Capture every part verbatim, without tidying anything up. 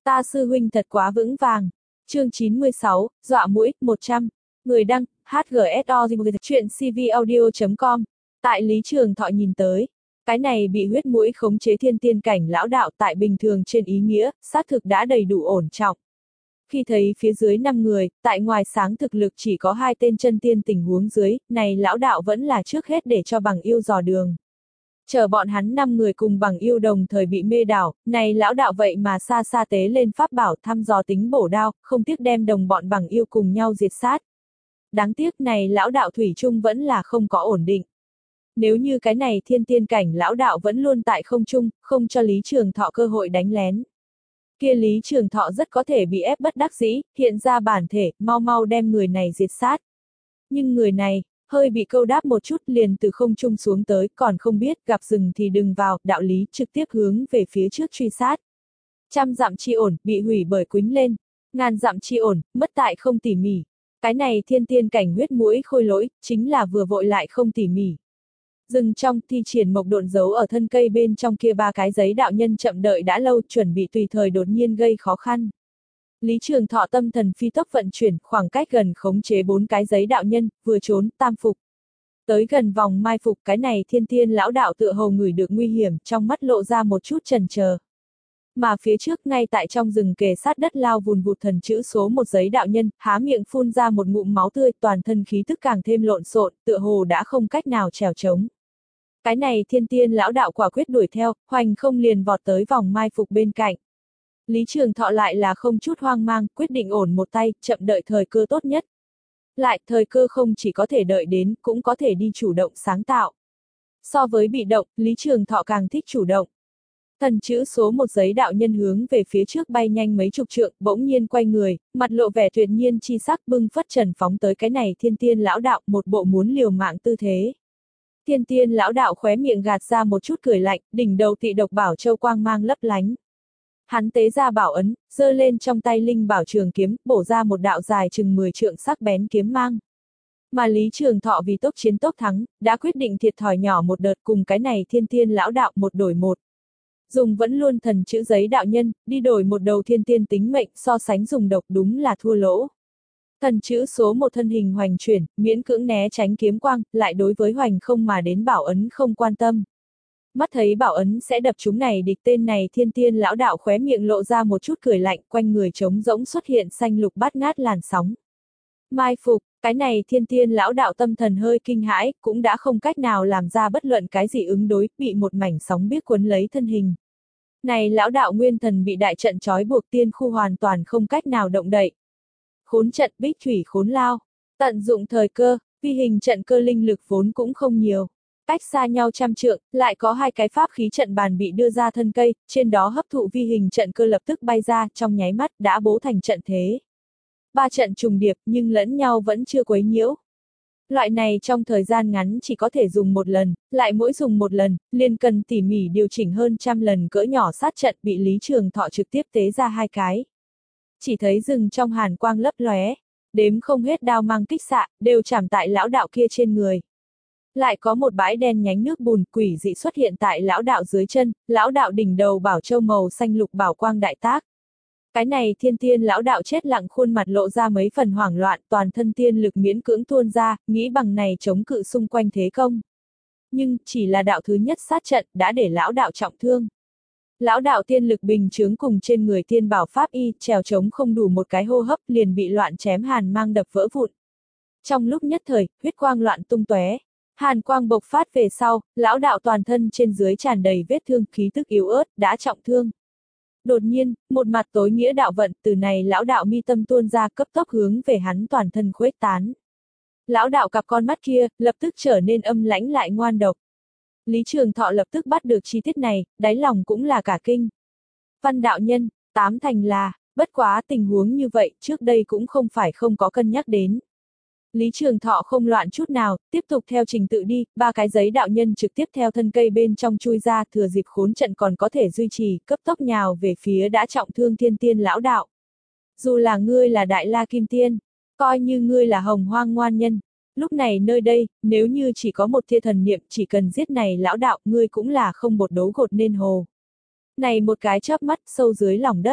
Ta sư huynh thật quá vững vàng. Chương chín mươi sáu, dọa mũi, một trăm. Người đăng, hát giê ét o chuyện c v audio chấm com. Tại Lý Trường Thọ nhìn tới. Cái này bị huyết mũi khống chế thiên tiên cảnh lão đạo tại bình thường trên ý nghĩa, xác thực đã đầy đủ ổn trọng. Khi thấy phía dưới năm người, tại ngoài sáng thực lực chỉ có hai tên chân tiên tình huống dưới, này lão đạo vẫn là trước hết để cho bằng yêu dò đường. Chờ bọn hắn năm người cùng bằng yêu đồng thời bị mê đảo, này lão đạo vậy mà xa xa tế lên pháp bảo thăm dò tính bổ đao, không tiếc đem đồng bọn bằng yêu cùng nhau diệt sát. Đáng tiếc này lão đạo thủy chung vẫn là không có ổn định. Nếu như cái này thiên tiên cảnh lão đạo vẫn luôn tại không trung, không cho Lý Trường Thọ cơ hội đánh lén. Kia Lý Trường Thọ rất có thể bị ép bất đắc dĩ, hiện ra bản thể, mau mau đem người này diệt sát. Nhưng người này, hơi bị câu đáp một chút liền từ không trung xuống tới, còn không biết, gặp rừng thì đừng vào, đạo lý trực tiếp hướng về phía trước truy sát. Trăm dặm chi ổn, bị hủy bởi quính lên. Ngàn dặm chi ổn, mất tại không tỉ mỉ. Cái này thiên tiên cảnh huyết mũi khôi lỗi, chính là vừa vội lại không tỉ mỉ. Rừng trong thi triển mộc độn giấu ở thân cây bên trong kia ba cái giấy đạo nhân chậm đợi đã lâu, chuẩn bị tùy thời đột nhiên gây khó khăn. Lý Trường Thọ tâm thần phi tốc vận chuyển, khoảng cách gần khống chế bốn cái giấy đạo nhân, vừa trốn, tam phục. Tới gần vòng mai phục, cái này thiên tiên lão đạo tựa hồ ngửi được nguy hiểm, trong mắt lộ ra một chút chần chờ. Mà phía trước ngay tại trong rừng kề sát đất lao vùn vụt thần chữ số một giấy đạo nhân, há miệng phun ra một ngụm máu tươi, toàn thân khí tức càng thêm lộn xộn, tựa hồ đã không cách nào trèo trống. Cái này thiên tiên lão đạo quả quyết đuổi theo, hoành không liền vọt tới vòng mai phục bên cạnh. Lý Trường Thọ lại là không chút hoang mang, quyết định ổn một tay, chậm đợi thời cơ tốt nhất. Lại, thời cơ không chỉ có thể đợi đến, cũng có thể đi chủ động sáng tạo. So với bị động, Lý Trường Thọ càng thích chủ động. Thần chữ số một giấy đạo nhân hướng về phía trước bay nhanh mấy chục trượng, bỗng nhiên quay người, mặt lộ vẻ tuyệt nhiên chi sắc, bưng phất trần phóng tới cái này thiên tiên lão đạo, một bộ muốn liều mạng tư thế. Thiên tiên lão đạo khóe miệng gạt ra một chút cười lạnh, đỉnh đầu tị độc bảo châu quang mang lấp lánh. Hắn tế ra bảo ấn, giơ lên trong tay linh bảo trường kiếm, bổ ra một đạo dài chừng mười trượng sắc bén kiếm mang. Mà Lý Trường Thọ vì tốc chiến tốc thắng, đã quyết định thiệt thòi nhỏ một đợt cùng cái này thiên tiên lão đạo một đổi một. Dùng vẫn luôn thần chữ giấy đạo nhân, đi đổi một đầu thiên tiên tính mệnh, so sánh dùng độc đúng là thua lỗ. Thần chữ số một thân hình hoành chuyển, miễn cưỡng né tránh kiếm quang, lại đối với hoành không mà đến bảo ấn không quan tâm. Mắt thấy bảo ấn sẽ đập chúng này địch, tên này thiên tiên lão đạo khóe miệng lộ ra một chút cười lạnh, quanh người trống rỗng xuất hiện xanh lục bát ngát làn sóng. Mai phục, cái này thiên tiên lão đạo tâm thần hơi kinh hãi, cũng đã không cách nào làm ra bất luận cái gì ứng đối, bị một mảnh sóng biếc cuốn lấy thân hình. Này lão đạo nguyên thần bị đại trận trói buộc, tiên khu hoàn toàn không cách nào động đậy. Khốn trận bích thủy khốn lao, tận dụng thời cơ, vi hình trận cơ linh lực vốn cũng không nhiều. Cách xa nhau trăm trượng, lại có hai cái pháp khí trận bàn bị đưa ra thân cây, trên đó hấp thụ vi hình trận cơ lập tức bay ra, trong nháy mắt đã bố thành trận thế. Ba trận trùng điệp nhưng lẫn nhau vẫn chưa quấy nhiễu. Loại này trong thời gian ngắn chỉ có thể dùng một lần, lại mỗi dùng một lần, liền cần tỉ mỉ điều chỉnh hơn trăm lần cỡ nhỏ sát trận, bị Lý Trường Thọ trực tiếp tế ra hai cái. Chỉ thấy rừng trong hàn quang lấp lóe, đếm không hết đao mang kích xạ, đều chạm tại lão đạo kia trên người. Lại có một bãi đen nhánh nước bùn quỷ dị xuất hiện tại lão đạo dưới chân, lão đạo đỉnh đầu bảo châu màu xanh lục bảo quang đại tác. Cái này thiên tiên lão đạo chết lặng, khuôn mặt lộ ra mấy phần hoảng loạn, toàn thân tiên lực miễn cưỡng tuôn ra, nghĩ bằng này chống cự xung quanh thế công. Nhưng, chỉ là đạo thứ nhất sát trận, đã để lão đạo trọng thương. Lão đạo tiên lực bình chướng cùng trên người tiên bảo pháp y, trèo chống không đủ một cái hô hấp liền bị loạn chém hàn mang đập vỡ vụn. Trong lúc nhất thời, huyết quang loạn tung tóe. Hàn quang bộc phát về sau, lão đạo toàn thân trên dưới tràn đầy vết thương, khí tức yếu ớt, đã trọng thương. Đột nhiên, một mặt tối nghĩa đạo vận từ này lão đạo mi tâm tuôn ra, cấp tốc hướng về hắn toàn thân khuếch tán. Lão đạo cặp con mắt kia, lập tức trở nên âm lãnh lại ngoan độc. Lý Trường Thọ lập tức bắt được chi tiết này, đáy lòng cũng là cả kinh. Văn đạo nhân, tám thành là, bất quá tình huống như vậy, trước đây cũng không phải không có cân nhắc đến. Lý Trường Thọ không loạn chút nào, tiếp tục theo trình tự đi, ba cái giấy đạo nhân trực tiếp theo thân cây bên trong chui ra, thừa dịp khốn trận còn có thể duy trì, cấp tốc nhào về phía đã trọng thương thiên tiên lão đạo. Dù là ngươi là Đại La Kim Tiên, coi như ngươi là Hồng Hoang ngoan nhân, lúc này nơi đây, nếu như chỉ có một tia thần niệm, chỉ cần giết này lão đạo, ngươi cũng là không bột đấu gột nên hồ. Này một cái chớp mắt, sâu dưới lòng đất,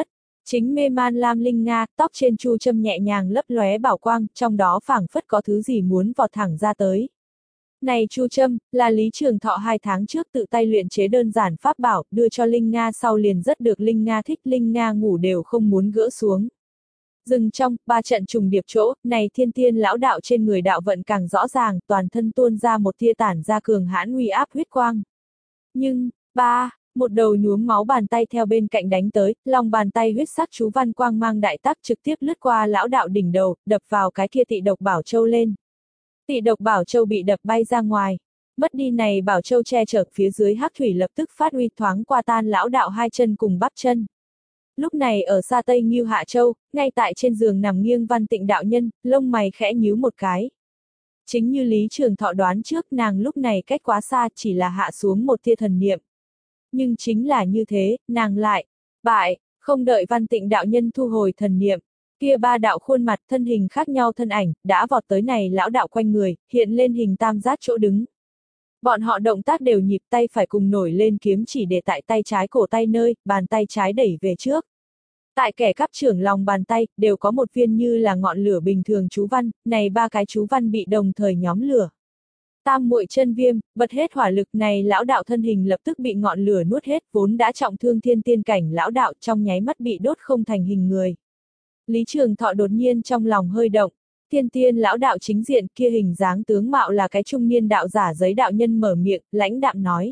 Chính mê man lam linh nga, tóc trên chu châm nhẹ nhàng lấp lóe bảo quang, trong đó phảng phất có thứ gì muốn vọt thẳng ra tới. Này chu châm, là Lý Trường Thọ hai tháng trước tự tay luyện chế đơn giản pháp bảo, đưa cho Linh Nga sau liền rất được Linh Nga thích, Linh Nga ngủ đều không muốn gỡ xuống. Dừng trong, ba trận trùng điệp chỗ, này thiên tiên lão đạo trên người đạo vận càng rõ ràng, toàn thân tuôn ra một tia tản ra cường hãn uy áp huyết quang. Nhưng, ba, một đầu nhuốm máu bàn tay theo bên cạnh đánh tới, lòng bàn tay huyết sắc chú văn quang mang đại tác trực tiếp lướt qua lão đạo đỉnh đầu, đập vào cái kia tị độc bảo châu lên. Tị độc bảo châu bị đập bay ra ngoài. Mất đi này bảo châu che chở, phía dưới hắc thủy lập tức phát uy thoáng qua tan lão đạo hai chân cùng bắp chân. Lúc này ở xa Tây Ngưu Hạ Châu, ngay tại trên giường nằm nghiêng Văn Tịnh đạo nhân, lông mày khẽ nhíu một cái. Chính như Lý Trường Thọ đoán trước, nàng lúc này cách quá xa, chỉ là hạ xuống một tia thần niệm. Nhưng chính là như thế, nàng lại bại, không đợi Văn Tịnh đạo nhân thu hồi thần niệm, kia ba đạo khuôn mặt thân hình khác nhau thân ảnh, đã vọt tới này lão đạo quanh người, hiện lên hình tam giác chỗ đứng. Bọn họ động tác đều nhịp, tay phải cùng nổi lên kiếm chỉ để tại tay trái cổ tay nơi, bàn tay trái đẩy về trước. Tại kẻ cắp trưởng lòng bàn tay, đều có một viên như là ngọn lửa bình thường chú văn, này ba cái chú văn bị đồng thời nhóm lửa. Tam muội chân viêm, bật hết hỏa lực, này lão đạo thân hình lập tức bị ngọn lửa nuốt hết, vốn đã trọng thương thiên tiên cảnh lão đạo trong nháy mắt bị đốt không thành hình người. Lý Trường Thọ đột nhiên trong lòng hơi động, thiên tiên lão đạo chính diện kia hình dáng tướng mạo là cái trung niên đạo giả giấy đạo nhân mở miệng, lãnh đạm nói.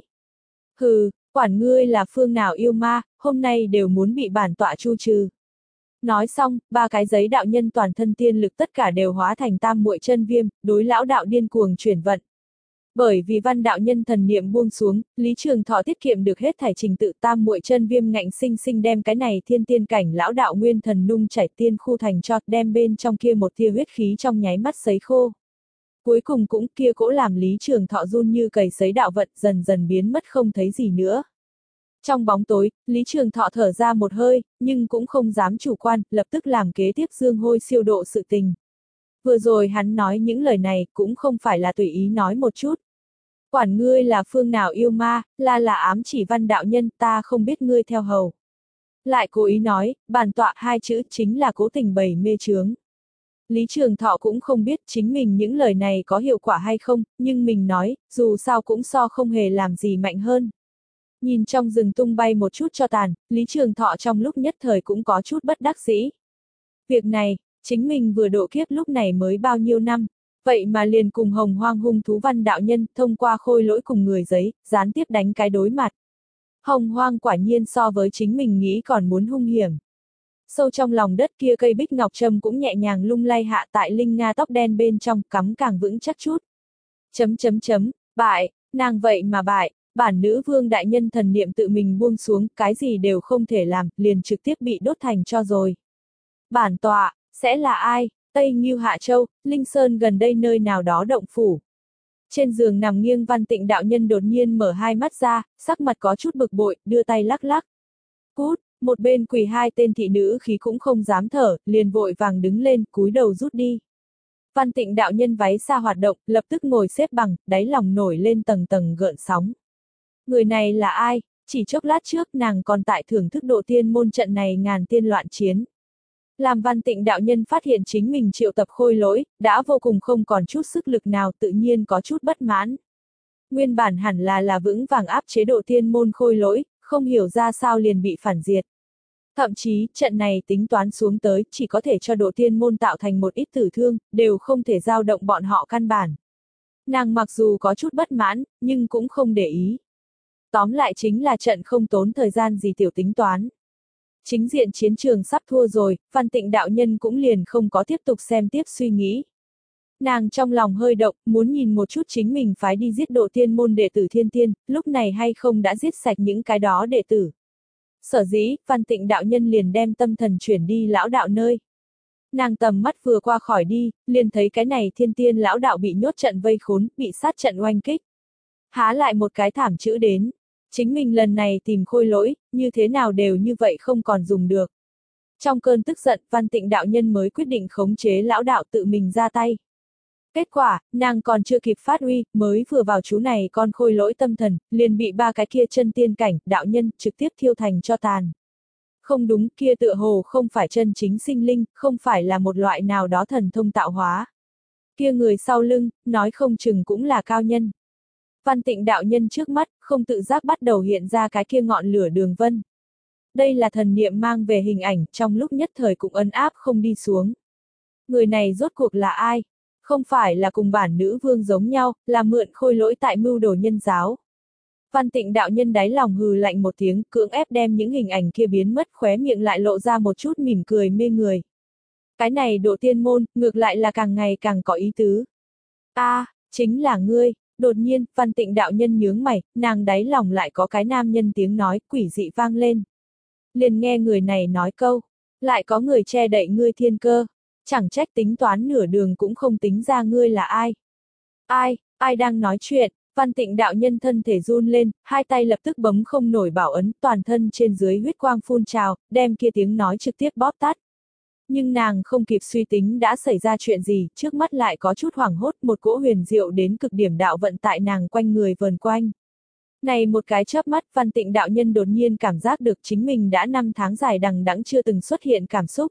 Hừ, quản ngươi là phương nào yêu ma, hôm nay đều muốn bị bản tọa chu trừ. Nói xong, ba cái giấy đạo nhân toàn thân tiên lực tất cả đều hóa thành tam muội chân viêm, đối lão đạo điên cuồng chuyển vận. Bởi vì văn đạo nhân thần niệm buông xuống, Lý Trường Thọ tiết kiệm được hết thảy trình tự, tam muội chân viêm ngạnh sinh sinh đem cái này thiên tiên cảnh lão đạo nguyên thần nung chảy tiên khu thành cho, đem bên trong kia một tia huyết khí trong nháy mắt sấy khô. Cuối cùng cũng kia cỗ làm Lý Trường Thọ run như cầy sấy đạo vận dần dần biến mất không thấy gì nữa. Trong bóng tối, Lý Trường Thọ thở ra một hơi, nhưng cũng không dám chủ quan, lập tức làm kế tiếp dương hôi siêu độ sự tình. Vừa rồi hắn nói những lời này cũng không phải là tùy ý nói một chút. Quản ngươi là phương nào yêu ma, là là ám chỉ văn đạo nhân, ta không biết ngươi theo hầu. Lại cố ý nói, bản tọa hai chữ chính là cố tình bày mê chướng. Lý Trường Thọ cũng không biết chính mình những lời này có hiệu quả hay không, nhưng mình nói, dù sao cũng so không hề làm gì mạnh hơn. Nhìn trong rừng tung bay một chút cho tàn, Lý Trường Thọ trong lúc nhất thời cũng có chút bất đắc dĩ. Việc này, chính mình vừa độ kiếp lúc này mới bao nhiêu năm, vậy mà liền cùng hồng hoang hung thú văn đạo nhân thông qua khôi lỗi cùng người giấy, gián tiếp đánh cái đối mặt. Hồng hoang quả nhiên so với chính mình nghĩ còn muốn hung hiểm. Sâu trong lòng đất kia cây bích ngọc trâm cũng nhẹ nhàng lung lay hạ tại Linh Nga tóc đen bên trong, cắm càng vững chắc chút. Chấm chấm chấm, bại, nàng vậy mà bại, bản nữ vương đại nhân thần niệm tự mình buông xuống, cái gì đều không thể làm, liền trực tiếp bị đốt thành cho rồi. Bản tọa, sẽ là ai? Tây Ngưu Hạ Châu, Linh Sơn gần đây nơi nào đó động phủ. Trên giường nằm nghiêng Văn Tịnh đạo nhân đột nhiên mở hai mắt ra, sắc mặt có chút bực bội, đưa tay lắc lắc. Cút, một bên quỳ hai tên thị nữ khí cũng không dám thở, liền vội vàng đứng lên, cúi đầu rút đi. Văn Tịnh đạo nhân váy xa hoạt động, lập tức ngồi xếp bằng, đáy lòng nổi lên tầng tầng gợn sóng. Người này là ai? Chỉ chốc lát trước nàng còn tại thưởng thức độ tiên môn trận này ngàn tiên loạn chiến. Làm Văn Tịnh đạo nhân phát hiện chính mình triệu tập khôi lỗi, đã vô cùng không còn chút sức lực nào, tự nhiên có chút bất mãn. Nguyên bản hẳn là là vững vàng áp chế độ tiên môn khôi lỗi, không hiểu ra sao liền bị phản diệt. Thậm chí, trận này tính toán xuống tới, chỉ có thể cho độ tiên môn tạo thành một ít tử thương, đều không thể dao động bọn họ căn bản. Nàng mặc dù có chút bất mãn, nhưng cũng không để ý. Tóm lại chính là trận không tốn thời gian gì tiểu tính toán. Chính diện chiến trường sắp thua rồi, Văn Tịnh đạo nhân cũng liền không có tiếp tục xem tiếp suy nghĩ. Nàng trong lòng hơi động, muốn nhìn một chút chính mình phái đi giết độ tiên môn đệ tử thiên tiên, lúc này hay không đã giết sạch những cái đó đệ tử. Sở dĩ, Văn Tịnh đạo nhân liền đem tâm thần chuyển đi lão đạo nơi. Nàng tầm mắt vừa qua khỏi đi, liền thấy cái này thiên tiên lão đạo bị nhốt trận vây khốn, bị sát trận oanh kích. Há lại một cái thảm chữ đến. Chính mình lần này tìm khôi lỗi, như thế nào đều như vậy không còn dùng được. Trong cơn tức giận, Văn Tịnh đạo nhân mới quyết định khống chế lão đạo tự mình ra tay. Kết quả, nàng còn chưa kịp phát uy, mới vừa vào chú này con khôi lỗi tâm thần, liền bị ba cái kia chân tiên cảnh, đạo nhân, trực tiếp thiêu thành cho tàn. Không đúng, kia tựa hồ không phải chân chính sinh linh, không phải là một loại nào đó thần thông tạo hóa. Kia người sau lưng, nói không chừng cũng là cao nhân. Văn Tịnh đạo nhân trước mắt, không tự giác bắt đầu hiện ra cái kia ngọn lửa đường vân. Đây là thần niệm mang về hình ảnh, trong lúc nhất thời cũng ấn áp không đi xuống. Người này rốt cuộc là ai? Không phải là cùng bản nữ vương giống nhau, là mượn khôi lỗi tại mưu đồ nhân giáo. Văn Tịnh đạo nhân đáy lòng hừ lạnh một tiếng, cưỡng ép đem những hình ảnh kia biến mất, khóe miệng lại lộ ra một chút mỉm cười mê người. Cái này độ tiên môn, ngược lại là càng ngày càng có ý tứ. A, à, chính là ngươi. Đột nhiên, Văn Tịnh đạo nhân nhướng mày, nàng đáy lòng lại có cái nam nhân tiếng nói quỷ dị vang lên. Liền nghe người này nói câu, lại có người che đậy ngươi thiên cơ, chẳng trách tính toán nửa đường cũng không tính ra ngươi là ai. Ai, ai đang nói chuyện? Văn Tịnh đạo nhân thân thể run lên, hai tay lập tức bấm không nổi bảo ấn, toàn thân trên dưới huyết quang phun trào, đem kia tiếng nói trực tiếp bóp tắt. Nhưng nàng không kịp suy tính đã xảy ra chuyện gì, trước mắt lại có chút hoảng hốt, một cỗ huyền diệu đến cực điểm đạo vận tại nàng quanh người vờn quanh. Này một cái chớp mắt, Văn Tịnh đạo nhân đột nhiên cảm giác được chính mình đã năm tháng dài đằng đẵng chưa từng xuất hiện cảm xúc.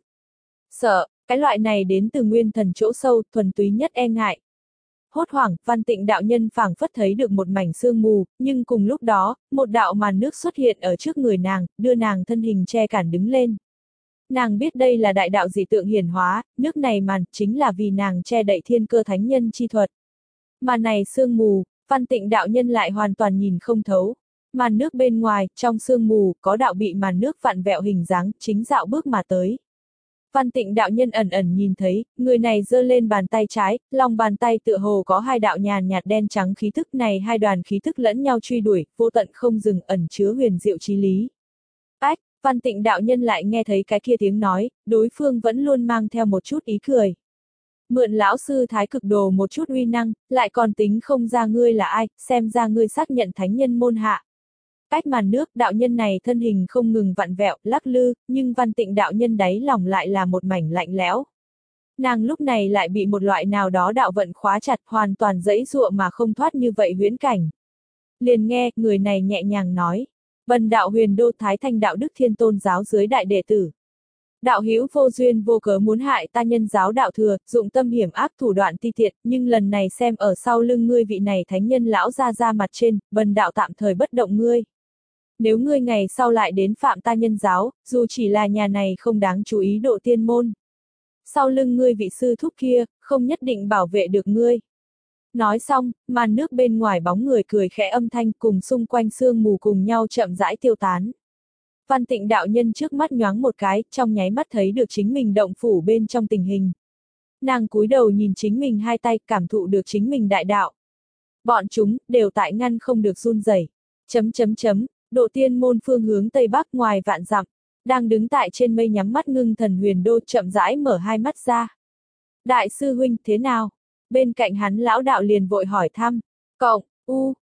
Sợ, cái loại này đến từ nguyên thần chỗ sâu, thuần túy nhất e ngại. Hốt hoảng, Văn Tịnh đạo nhân phảng phất thấy được một mảnh sương mù, nhưng cùng lúc đó, một đạo màn nước xuất hiện ở trước người nàng, đưa nàng thân hình che cản đứng lên. Nàng biết đây là đại đạo dị tượng hiển hóa, nước này màn, chính là vì nàng che đậy thiên cơ thánh nhân chi thuật. Mà này sương mù, Văn Tịnh đạo nhân lại hoàn toàn nhìn không thấu. Màn nước bên ngoài, trong sương mù, có đạo bị màn nước vặn vẹo hình dáng, chính dạo bước mà tới. Văn Tịnh đạo nhân ẩn ẩn nhìn thấy, người này giơ lên bàn tay trái, lòng bàn tay tựa hồ có hai đạo nhàn nhạt đen trắng khí thức này, hai đoàn khí thức lẫn nhau truy đuổi, vô tận không dừng, ẩn chứa huyền diệu chí lý. Ách, Văn Tịnh đạo nhân lại nghe thấy cái kia tiếng nói, đối phương vẫn luôn mang theo một chút ý cười. Mượn lão sư thái cực đồ một chút uy năng, lại còn tính không ra ngươi là ai, xem ra ngươi xác nhận thánh nhân môn hạ. Cách màn nước, đạo nhân này thân hình không ngừng vặn vẹo, lắc lư, nhưng Văn Tịnh đạo nhân đáy lòng lại là một mảnh lạnh lẽo. Nàng lúc này lại bị một loại nào đó đạo vận khóa chặt, hoàn toàn dẫy dụa mà không thoát như vậy huyễn cảnh. Liền nghe, người này nhẹ nhàng nói, bần đạo Huyền Đô Thái Thanh đạo đức thiên tôn giáo dưới đại đệ tử. Đạo hữu vô duyên vô cớ muốn hại ta nhân giáo đạo thừa, dụng tâm hiểm ác thủ đoạn ti tiện, nhưng lần này xem ở sau lưng ngươi vị này thánh nhân lão ra ra mặt trên, bần đạo tạm thời bất động ngươi. Nếu ngươi ngày sau lại đến phạm ta nhân giáo, dù chỉ là nhà này không đáng chú ý độ tiên môn. Sau lưng ngươi vị sư thúc kia, không nhất định bảo vệ được ngươi. Nói xong, màn nước bên ngoài bóng người cười khẽ âm thanh cùng xung quanh sương mù cùng nhau chậm rãi tiêu tán. Văn Tịnh đạo nhân trước mắt nhoáng một cái, trong nháy mắt thấy được chính mình động phủ bên trong tình hình. Nàng cúi đầu nhìn chính mình hai tay, cảm thụ được chính mình đại đạo. Bọn chúng, đều tại ngăn không được run rẩy. Chấm chấm chấm, độ tiên môn phương hướng tây bắc ngoài vạn dặm, đang đứng tại trên mây nhắm mắt ngưng thần Huyền Đô chậm rãi mở hai mắt ra. Đại sư huynh, thế nào? Bên cạnh hắn lão đạo liền vội hỏi thăm. Cộng, u,